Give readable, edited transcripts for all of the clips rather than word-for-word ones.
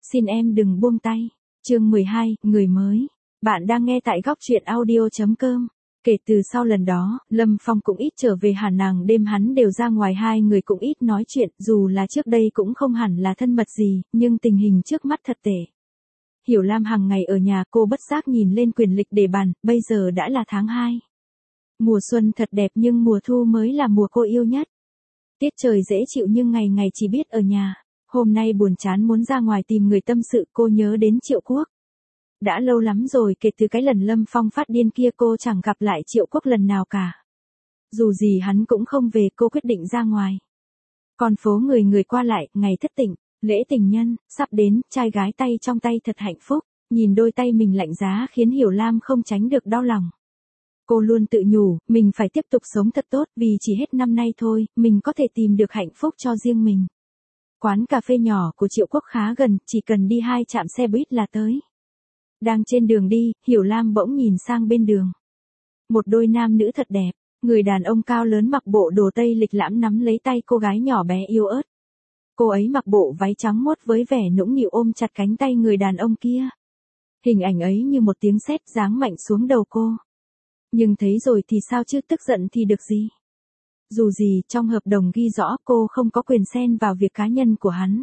Xin em đừng buông tay. Chương 12, người mới. Bạn đang nghe tại góc truyện audio.com. Kể từ sau lần đó, Lâm Phong cũng ít trở về hẳn, nàng đêm hắn đều ra ngoài, hai người cũng ít nói chuyện, dù là trước đây cũng không hẳn là thân mật gì, nhưng tình hình trước mắt thật tệ. Hiểu Lam hàng ngày ở nhà, cô bất giác nhìn lên quyển lịch để bàn, bây giờ đã là tháng 2. Mùa xuân thật đẹp nhưng mùa thu mới là mùa cô yêu nhất. Tiết trời dễ chịu nhưng ngày ngày chỉ biết ở nhà. Hôm nay buồn chán muốn ra ngoài tìm người tâm sự, cô nhớ đến Triệu Quốc. Đã lâu lắm rồi, kể từ cái lần Lâm Phong phát điên kia cô chẳng gặp lại Triệu Quốc lần nào cả. Dù gì hắn cũng không về, cô quyết định ra ngoài. Con phố người người qua lại, ngày thất tình, lễ tình nhân, sắp đến, trai gái tay trong tay thật hạnh phúc. Nhìn đôi tay mình lạnh giá khiến Hiểu Lam không tránh được đau lòng. Cô luôn tự nhủ, mình phải tiếp tục sống thật tốt, vì chỉ hết năm nay thôi, mình có thể tìm được hạnh phúc cho riêng mình. Quán cà phê nhỏ của Triệu Quốc khá gần, chỉ cần đi 2 trạm xe buýt là tới. Đang trên đường đi, Hiểu Lam bỗng nhìn sang bên đường. Một đôi nam nữ thật đẹp, người đàn ông cao lớn mặc bộ đồ tây lịch lãm nắm lấy tay cô gái nhỏ bé yếu ớt. Cô ấy mặc bộ váy trắng mốt với vẻ nũng nịu ôm chặt cánh tay người đàn ông kia. Hình ảnh ấy như một tiếng sét giáng mạnh xuống đầu cô. Nhưng thấy rồi thì sao chứ, tức giận thì được gì? Dù gì, trong hợp đồng ghi rõ cô không có quyền xen vào việc cá nhân của hắn.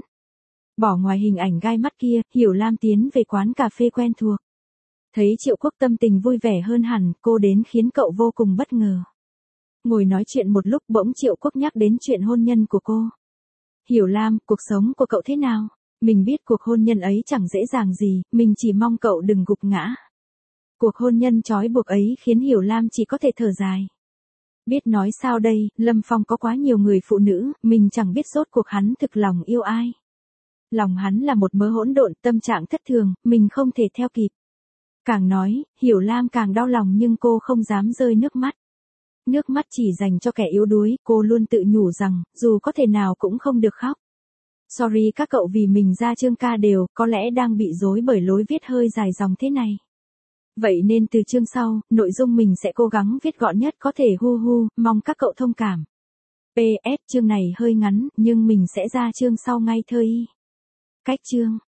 Bỏ ngoài hình ảnh gai mắt kia, Hiểu Lam tiến về quán cà phê quen thuộc. Thấy Triệu Quốc tâm tình vui vẻ hơn hẳn, cô đến khiến cậu vô cùng bất ngờ. Ngồi nói chuyện một lúc bỗng Triệu Quốc nhắc đến chuyện hôn nhân của cô. Hiểu Lam, cuộc sống của cậu thế nào? Mình biết cuộc hôn nhân ấy chẳng dễ dàng gì, mình chỉ mong cậu đừng gục ngã. Cuộc hôn nhân trói buộc ấy khiến Hiểu Lam chỉ có thể thở dài. Biết nói sao đây, Lâm Phong có quá nhiều người phụ nữ, mình chẳng biết rốt cuộc hắn thực lòng yêu ai. Lòng hắn là một mớ hỗn độn, tâm trạng thất thường, mình không thể theo kịp. Càng nói, Hiểu Lam càng đau lòng nhưng cô không dám rơi nước mắt. Nước mắt chỉ dành cho kẻ yếu đuối, cô luôn tự nhủ rằng, dù có thể nào cũng không được khóc. Sorry các cậu vì mình ra chương ca đều, có lẽ đang bị rối bởi lối viết hơi dài dòng thế này. Vậy nên từ chương sau, nội dung mình sẽ cố gắng viết gọn nhất có thể, mong các cậu thông cảm. PS, chương này hơi ngắn, nhưng mình sẽ ra chương sau ngay thôi. Cách chương.